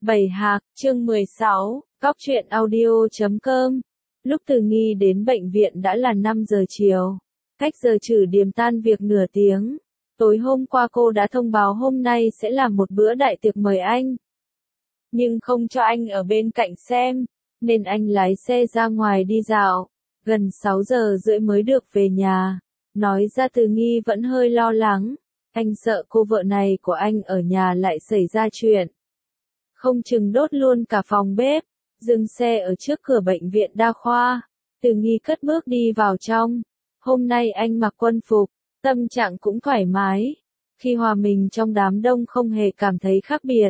Bảy Hạc, chương 16, Góc truyện audio.com. Lúc Từ Nghi đến bệnh viện đã là 5 giờ chiều. Cách giờ trừ điểm tan việc nửa tiếng. Tối hôm qua cô đã thông báo hôm nay sẽ làm một bữa đại tiệc mời anh. Nhưng không cho anh ở bên cạnh xem, nên anh lái xe ra ngoài đi dạo. Gần 6 giờ rưỡi mới được về nhà. Nói ra Từ Nghi vẫn hơi lo lắng. Anh sợ cô vợ này của anh ở nhà lại xảy ra chuyện. Không chừng đốt luôn cả phòng bếp. Dừng xe ở trước cửa bệnh viện đa khoa. Từ Nghi cất bước đi vào trong. Hôm nay anh mặc quân phục, tâm trạng cũng thoải mái. Khi hòa mình trong đám đông không hề cảm thấy khác biệt.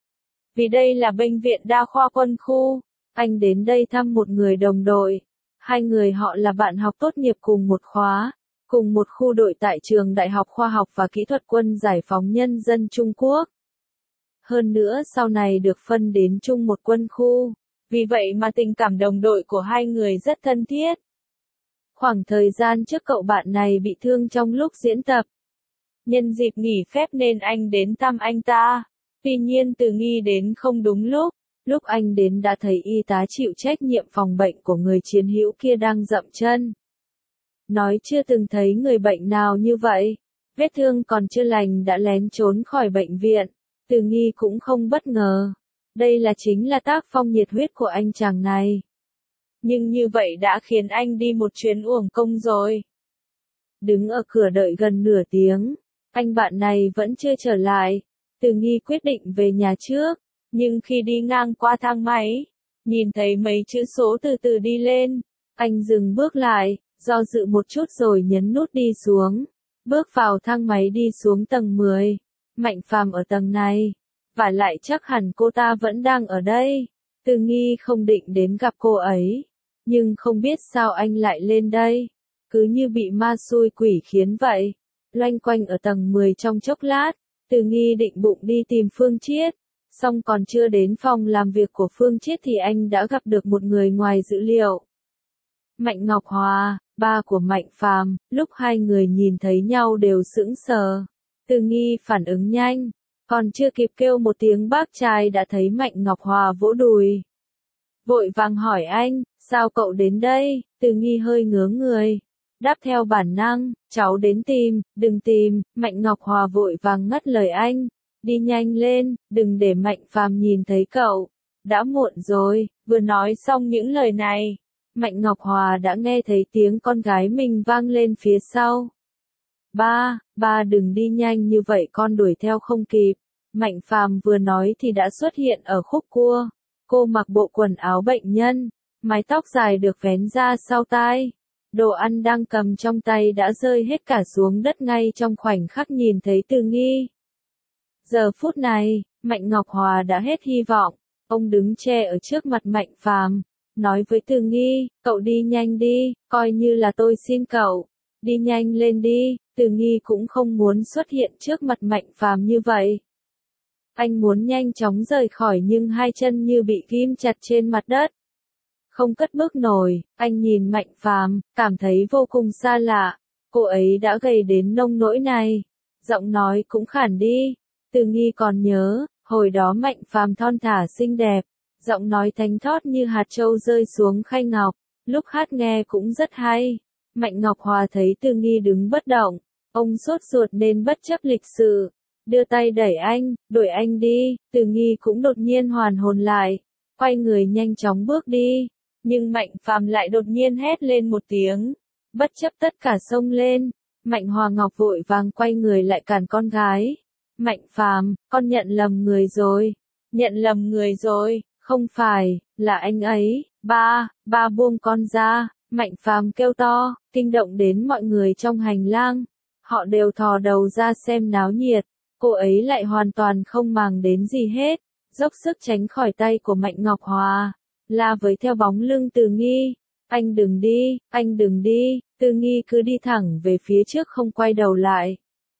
Vì đây là bệnh viện đa khoa quân khu, anh đến đây thăm một người đồng đội. Hai người họ là bạn học tốt nghiệp cùng một khóa, cùng một khu đội tại trường Đại học Khoa học và Kỹ thuật Quân Giải phóng Nhân dân Trung Quốc. Hơn nữa sau này được phân đến chung một quân khu, vì vậy mà tình cảm đồng đội của hai người rất thân thiết. Khoảng thời gian trước cậu bạn này bị thương trong lúc diễn tập. Nhân dịp nghỉ phép nên anh đến thăm anh ta. Tuy nhiên Từ Nghi đến không đúng lúc anh đến đã thấy y tá chịu trách nhiệm phòng bệnh của người chiến hữu kia đang dậm chân. Nói chưa từng thấy người bệnh nào như vậy, vết thương còn chưa lành đã lén trốn khỏi bệnh viện. Từ Nghi cũng không bất ngờ. Đây là chính là tác phong nhiệt huyết của anh chàng này. Nhưng như vậy đã khiến anh đi một chuyến uổng công rồi. Đứng ở cửa đợi gần nửa tiếng, anh bạn này vẫn chưa trở lại. Từ Nghi quyết định về nhà trước, nhưng khi đi ngang qua thang máy, nhìn thấy mấy chữ số từ từ đi lên, anh dừng bước lại, do dự một chút rồi nhấn nút đi xuống. Bước vào thang máy đi xuống tầng 10. Mạnh Phàm ở tầng này, và lại chắc hẳn cô ta vẫn đang ở đây. Từ Nghi không định đến gặp cô ấy, nhưng không biết sao anh lại lên đây, cứ như bị ma xui quỷ khiến vậy. Loanh quanh ở tầng 10 trong chốc lát, Từ Nghi định bụng đi tìm Phương Chiết, xong còn chưa đến phòng làm việc của Phương Chiết thì anh đã gặp được một người ngoài dữ liệu. Mạnh Ngọc Hòa, ba của Mạnh Phàm. Lúc hai người nhìn thấy nhau đều sững sờ. Từ Nghi phản ứng nhanh, còn chưa kịp kêu một tiếng bác trai đã thấy Mạnh Ngọc Hòa vỗ đùi. Vội vàng hỏi anh, sao cậu đến đây? Từ Nghi hơi ngớ người. Đáp theo bản năng, cháu đến tìm, đừng tìm. Mạnh Ngọc Hòa vội vàng ngắt lời anh. Đi nhanh lên, đừng để Mạnh Phàm nhìn thấy cậu. Đã muộn rồi. Vừa nói xong những lời này, Mạnh Ngọc Hòa đã nghe thấy tiếng con gái mình vang lên phía sau. Ba đừng đi nhanh như vậy, con đuổi theo không kịp. Mạnh Phàm vừa nói thì đã xuất hiện ở khúc cua. Cô mặc bộ quần áo bệnh nhân, mái tóc dài được vén ra sau tai. Đồ ăn đang cầm trong tay đã rơi hết cả xuống đất ngay trong khoảnh khắc nhìn thấy Từ Nghi. Giờ phút này, Mạnh Ngọc Hòa đã hết hy vọng. Ông đứng che ở trước mặt Mạnh Phàm, nói với Từ Nghi, cậu đi nhanh đi, coi như là tôi xin cậu. Đi nhanh lên đi. Từ Nghi cũng không muốn xuất hiện trước mặt Mạnh Phàm như vậy. Anh muốn nhanh chóng rời khỏi nhưng hai chân như bị ghim chặt trên mặt đất. Không cất bước nổi, anh nhìn Mạnh Phàm, cảm thấy vô cùng xa lạ. Cô ấy đã gầy đến nông nỗi này. Giọng nói cũng khản đi. Từ Nghi còn nhớ, hồi đó Mạnh Phàm thon thả xinh đẹp. Giọng nói thánh thót như hạt châu rơi xuống khay ngọc. Lúc hát nghe cũng rất hay. Mạnh Ngọc Hòa thấy Từ Nghi đứng bất động. Ông sốt ruột nên bất chấp lịch sự, đưa tay đẩy anh, đuổi anh đi. Từ Nghi cũng đột nhiên hoàn hồn lại, quay người nhanh chóng bước đi. Nhưng Mạnh Phàm lại đột nhiên hét lên một tiếng, bất chấp tất cả xông lên. Mạnh Hòa Ngọc vội vàng quay người lại cản con gái. Mạnh Phàm, con nhận lầm người rồi. Nhận lầm người rồi, không phải, là anh ấy. Ba buông con ra. Mạnh Phàm kêu to, kinh động đến mọi người trong hành lang. Họ đều thò đầu ra xem náo nhiệt. Cô ấy lại hoàn toàn không màng đến gì hết, dốc sức tránh khỏi tay của Mạnh Ngọc Hòa, la với theo bóng lưng Từ Nghi. Anh đừng đi, anh đừng đi. Từ Nghi cứ đi thẳng về phía trước không quay đầu lại.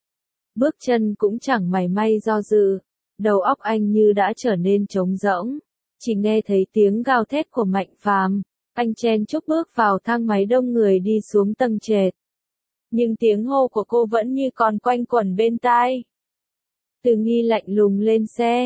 Bước chân cũng chẳng mảy may do dự. Đầu óc anh như đã trở nên trống rỗng. Chỉ nghe thấy tiếng gào thét của Mạnh Phàm. Anh chen chúc bước vào thang máy đông người đi xuống tầng trệt. Nhưng tiếng hô của cô vẫn như còn quanh quẩn bên tai. Từ Nghi lạnh lùng lên xe,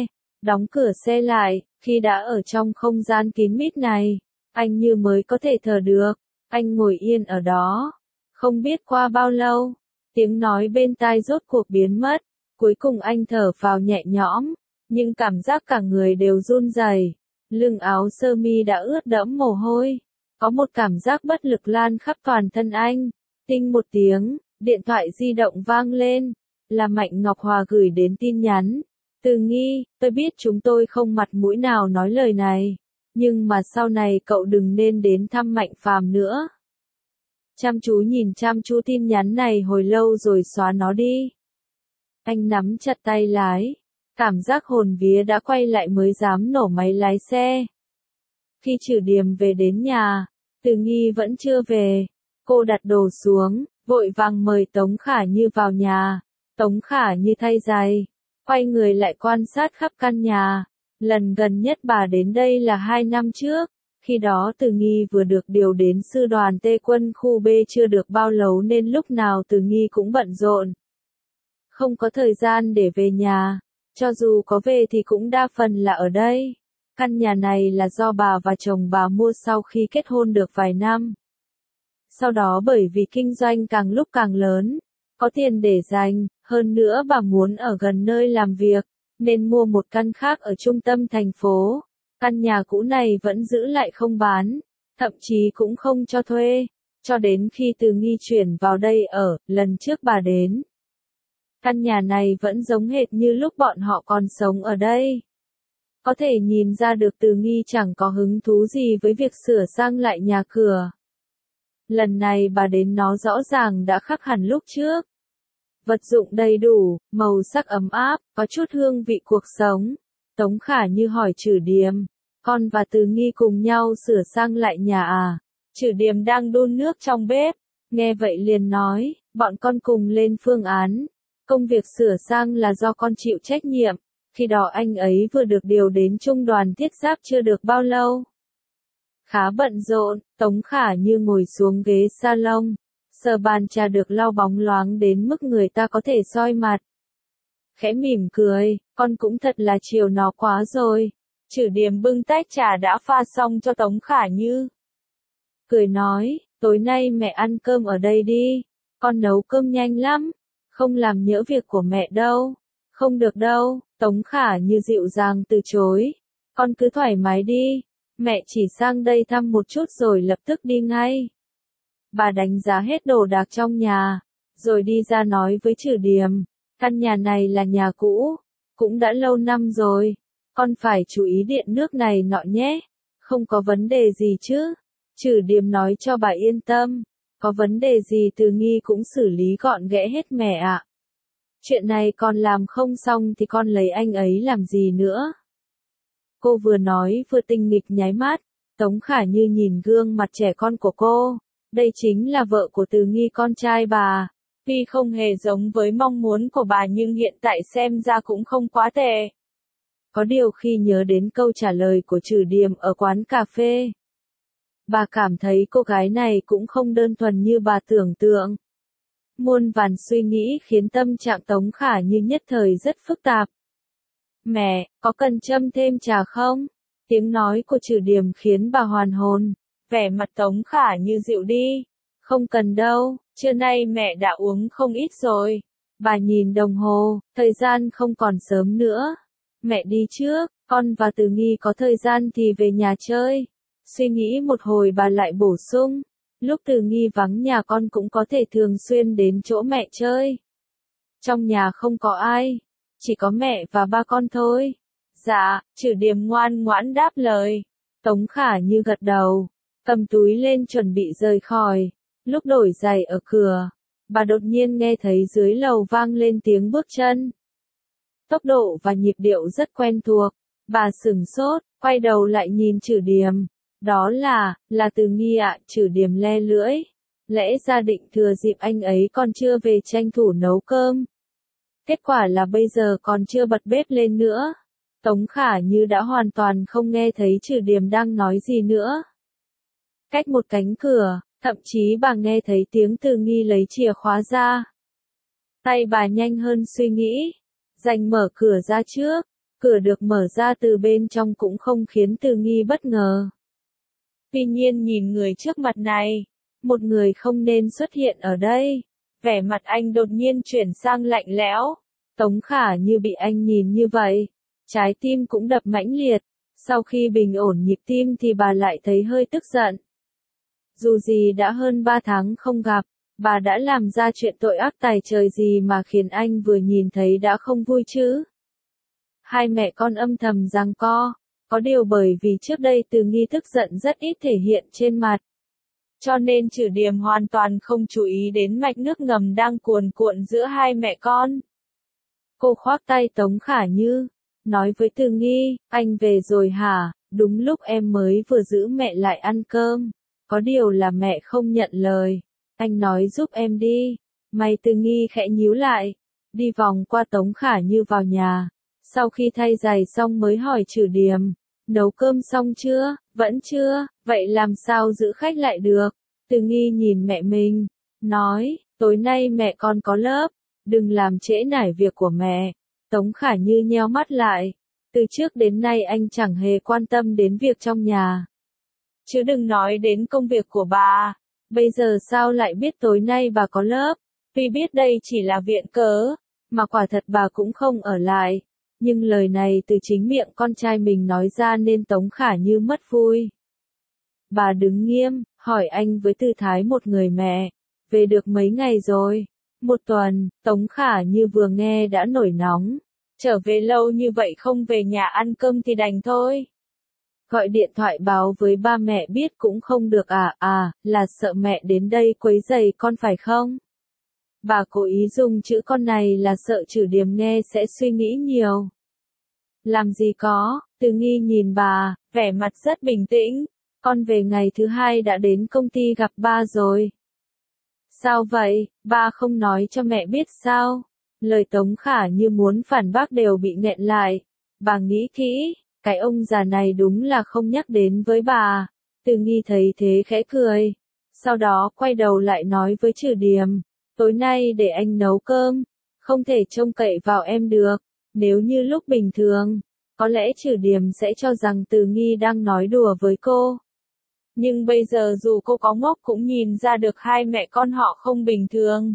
Đóng cửa xe lại, khi đã ở trong không gian kín mít này, anh như mới có thể thở được. Anh ngồi yên ở đó. Không biết qua bao lâu, tiếng nói bên tai rốt cuộc biến mất. Cuối cùng anh thở phào nhẹ nhõm, nhưng cảm giác cả người đều run rẩy. Lưng áo sơ mi đã ướt đẫm mồ hôi. Có một cảm giác bất lực lan khắp toàn thân anh. Tinh một tiếng, điện thoại di động vang lên. Là Mạnh Ngọc Hòa gửi đến tin nhắn. Từ Nghi, tôi biết chúng tôi không mặt mũi nào nói lời này. Nhưng mà sau này cậu đừng nên đến thăm Mạnh Phàm nữa. Chăm chú nhìn chăm chú tin nhắn này hồi lâu rồi xóa nó đi. Anh nắm chặt tay lái. Cảm giác hồn vía đã quay lại mới dám nổ máy lái xe. Khi Trử Điềm về đến nhà, Từ Nghi vẫn chưa về. Cô đặt đồ xuống, vội vàng mời Tống Khả Như vào nhà. Tống Khả Như thay giày, quay người lại quan sát khắp căn nhà. Lần gần nhất bà đến đây là 2 năm trước. Khi đó Từ Nghi vừa được điều đến sư đoàn Tây quân khu B chưa được bao lâu nên lúc nào Từ Nghi cũng bận rộn. Không có thời gian để về nhà. Cho dù có về thì cũng đa phần là ở đây. Căn nhà này là do bà và chồng bà mua sau khi kết hôn được vài năm. Sau đó bởi vì kinh doanh càng lúc càng lớn, có tiền để dành, hơn nữa bà muốn ở gần nơi làm việc, nên mua một căn khác ở trung tâm thành phố. Căn nhà cũ này vẫn giữ lại không bán, thậm chí cũng không cho thuê, cho đến khi Từ Nghi chuyển vào đây ở, lần trước bà đến. Căn nhà này vẫn giống hệt như lúc bọn họ còn sống ở đây. Có thể nhìn ra được Từ Nghi chẳng có hứng thú gì với việc sửa sang lại nhà cửa. Lần này bà đến nó rõ ràng đã khác hẳn lúc trước. Vật dụng đầy đủ, màu sắc ấm áp, có chút hương vị cuộc sống. Tống Khả Như hỏi Trử Điềm, con và Từ Nghi cùng nhau sửa sang lại nhà à? Trử Điềm đang đun nước trong bếp, nghe vậy liền nói, bọn con cùng lên phương án. Công việc sửa sang là do con chịu trách nhiệm, khi đó anh ấy vừa được điều đến trung đoàn thiết giáp chưa được bao lâu. Khá bận rộn, Tống Khả Như ngồi xuống ghế salon, sờ bàn trà được lau bóng loáng đến mức người ta có thể soi mặt. Khẽ mỉm cười, con cũng thật là chiều nó quá rồi. Trử Điềm bưng tách trà đã pha xong cho Tống Khả Như. Cười nói, tối nay mẹ ăn cơm ở đây đi, con nấu cơm nhanh lắm, không làm nhỡ việc của mẹ đâu. Không được đâu, Tống Khả Như dịu dàng từ chối. Con cứ thoải mái đi, mẹ chỉ sang đây thăm một chút rồi lập tức đi ngay. Bà đánh giá hết đồ đạc trong nhà, rồi đi ra nói với Trử Điềm, căn nhà này là nhà cũ, cũng đã lâu năm rồi, con phải chú ý điện nước này nọ nhé, không có vấn đề gì chứ. Trử Điềm nói cho bà yên tâm, có vấn đề gì Từ Nghi cũng xử lý gọn ghẽ hết mẹ ạ. Chuyện này con làm không xong thì con lấy anh ấy làm gì nữa. Cô vừa nói vừa tinh nghịch nháy mắt, Tống Khả Như nhìn gương mặt trẻ con của cô, đây chính là vợ của Từ Nghi con trai bà. Tuy không hề giống với mong muốn của bà nhưng hiện tại xem ra cũng không quá tệ. Có điều khi nhớ đến câu trả lời của Trử Điềm ở quán cà phê, bà cảm thấy cô gái này cũng không đơn thuần như bà tưởng tượng. Muôn vàn suy nghĩ khiến tâm trạng Tống Khả Như nhất thời rất phức tạp. Mẹ, có cần châm thêm trà không? Tiếng nói của Trử Điềm khiến bà hoàn hồn. Vẻ mặt Tống Khả Như dịu đi. Không cần đâu, trưa nay mẹ đã uống không ít rồi. Bà nhìn đồng hồ, thời gian không còn sớm nữa. Mẹ đi trước, con và Từ Nghi có thời gian thì về nhà chơi. Suy nghĩ một hồi bà lại bổ sung. Lúc Từ Nghi vắng nhà con cũng có thể thường xuyên đến chỗ mẹ chơi. Trong nhà không có ai, chỉ có mẹ và ba con thôi. Dạ, Trử Điềm ngoan ngoãn đáp lời. Tống Khả Như gật đầu, cầm túi lên chuẩn bị rời khỏi. Lúc đổi giày ở cửa, bà đột nhiên nghe thấy dưới lầu vang lên tiếng bước chân. Tốc độ và nhịp điệu rất quen thuộc. Bà sửng sốt, quay đầu lại nhìn Trử Điềm. Đó là Từ Nghi ạ. Trử Điềm le lưỡi. Lẽ ra định thừa dịp anh ấy còn chưa về tranh thủ nấu cơm. Kết quả là bây giờ còn chưa bật bếp lên nữa. Tống Khả Như đã hoàn toàn không nghe thấy Trử Điềm đang nói gì nữa. Cách một cánh cửa, thậm chí bà nghe thấy tiếng Từ Nghi lấy chìa khóa ra. Tay bà nhanh hơn suy nghĩ, giành mở cửa ra trước. Cửa được mở ra từ bên trong cũng không khiến Từ Nghi bất ngờ. Tuy nhiên nhìn người trước mặt này, một người không nên xuất hiện ở đây. Vẻ mặt anh đột nhiên chuyển sang lạnh lẽo. Tống Khả Như bị anh nhìn như vậy, trái tim cũng đập mãnh liệt. Sau khi bình ổn nhịp tim thì bà lại thấy hơi tức giận. Dù gì đã hơn 3 tháng không gặp, bà đã làm ra chuyện tội ác tày trời gì mà khiến anh vừa nhìn thấy đã không vui chứ. Hai mẹ con âm thầm giằng co, có điều bởi vì trước đây Từ Nghi tức giận rất ít thể hiện trên mặt. Cho nên Trử Điềm hoàn toàn không chú ý đến mạch nước ngầm đang cuồn cuộn giữa hai mẹ con. Cô khoác tay Tống Khả Như, nói với Từ Nghi, anh về rồi hả, đúng lúc em mới vừa giữ mẹ lại ăn cơm. Có điều là mẹ không nhận lời, anh nói giúp em đi. Mày Từ Nghi khẽ nhíu lại, đi vòng qua Tống Khả Như vào nhà. Sau khi thay giày xong mới hỏi Trử Điềm, nấu cơm xong chưa, vẫn chưa, vậy làm sao giữ khách lại được. Từ Nghi nhìn mẹ mình, nói, tối nay mẹ con có lớp, đừng làm trễ nải việc của mẹ. Tống Khả Như nheo mắt lại, từ trước đến nay anh chẳng hề quan tâm đến việc trong nhà. Chứ đừng nói đến công việc của bà, bây giờ sao lại biết tối nay bà có lớp, tuy biết đây chỉ là viện cớ, mà quả thật bà cũng không ở lại. Nhưng lời này từ chính miệng con trai mình nói ra nên Tống Khả Như mất vui. Bà đứng nghiêm, hỏi anh với tư thái một người mẹ, về được mấy ngày rồi? 1 tuần, Tống Khả Như vừa nghe đã nổi nóng. Trở về lâu như vậy không về nhà ăn cơm thì đành thôi. Gọi điện thoại báo với ba mẹ biết cũng không được à, là sợ mẹ đến đây quấy rầy con phải không? Bà cố ý dùng chữ con này là sợ Trử Điềm nghe sẽ suy nghĩ nhiều. Làm gì có, Từ Nghi nhìn bà, vẻ mặt rất bình tĩnh. Con về ngày thứ 2 đã đến công ty gặp ba rồi. Sao vậy, ba không nói cho mẹ biết sao? Lời Tống Khả Như muốn phản bác đều bị nghẹn lại. Bà nghĩ kỹ, cái ông già này đúng là không nhắc đến với bà. Từ Nghi thấy thế khẽ cười. Sau đó quay đầu lại nói với Trử Điềm, tối nay để anh nấu cơm, không thể trông cậy vào em được. Nếu như lúc bình thường, có lẽ Trử Điềm sẽ cho rằng Từ Nghi đang nói đùa với cô. Nhưng bây giờ dù cô có ngốc cũng nhìn ra được hai mẹ con họ không bình thường.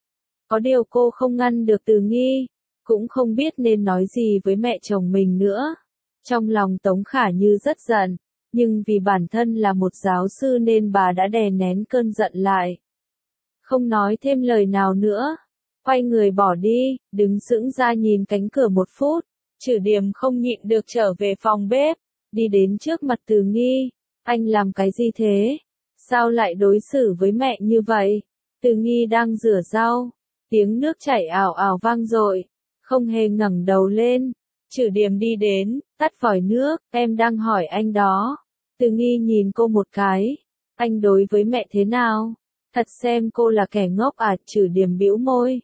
Có điều cô không ngăn được Từ Nghi, cũng không biết nên nói gì với mẹ chồng mình nữa. Trong lòng Tống Khả Như rất giận, nhưng vì bản thân là một giáo sư nên bà đã đè nén cơn giận lại. Không nói thêm lời nào nữa, quay người bỏ đi, đứng sững ra nhìn cánh cửa 1 phút. Trử Điềm không nhịn được trở về phòng bếp, đi đến trước mặt Từ Nghi. Anh làm cái gì thế? Sao lại đối xử với mẹ như vậy? Từ Nghi đang rửa rau, tiếng nước chảy ào ào vang dội, không hề ngẩng đầu lên. Trử Điềm đi đến, tắt vòi nước, em đang hỏi anh đó. Từ Nghi nhìn cô một cái, anh đối với mẹ thế nào? Thật xem cô là kẻ ngốc à? Trử Điềm bĩu môi.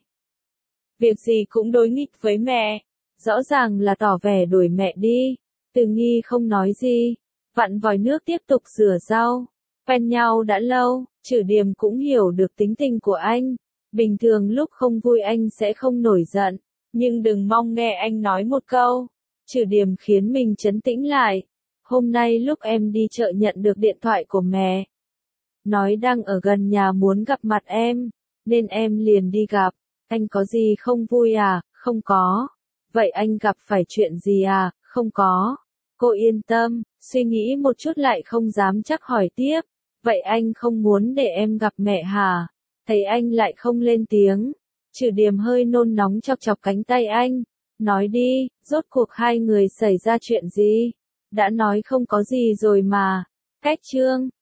Việc gì cũng đối nghịch với mẹ, rõ ràng là tỏ vẻ đuổi mẹ đi. Từ Nghi không nói gì, vặn vòi nước tiếp tục rửa rau. Quen nhau đã lâu, Trử Điềm cũng hiểu được tính tình của anh. Bình thường lúc không vui anh sẽ không nổi giận, nhưng đừng mong nghe anh nói một câu. Trử Điềm khiến mình trấn tĩnh lại. Hôm nay lúc em đi chợ nhận được điện thoại của mẹ. Nói đang ở gần nhà muốn gặp mặt em, nên em liền đi gặp. Anh có gì không vui à? Không có. Vậy anh gặp phải chuyện gì à? Không có. Cô yên tâm, suy nghĩ một chút lại không dám chắc hỏi tiếp. Vậy anh không muốn để em gặp mẹ hả? Thấy anh lại không lên tiếng. Trử Điềm hơi nôn nóng chọc chọc cánh tay anh. Nói đi, rốt cuộc hai người xảy ra chuyện gì? Đã nói không có gì rồi mà. Cách chương.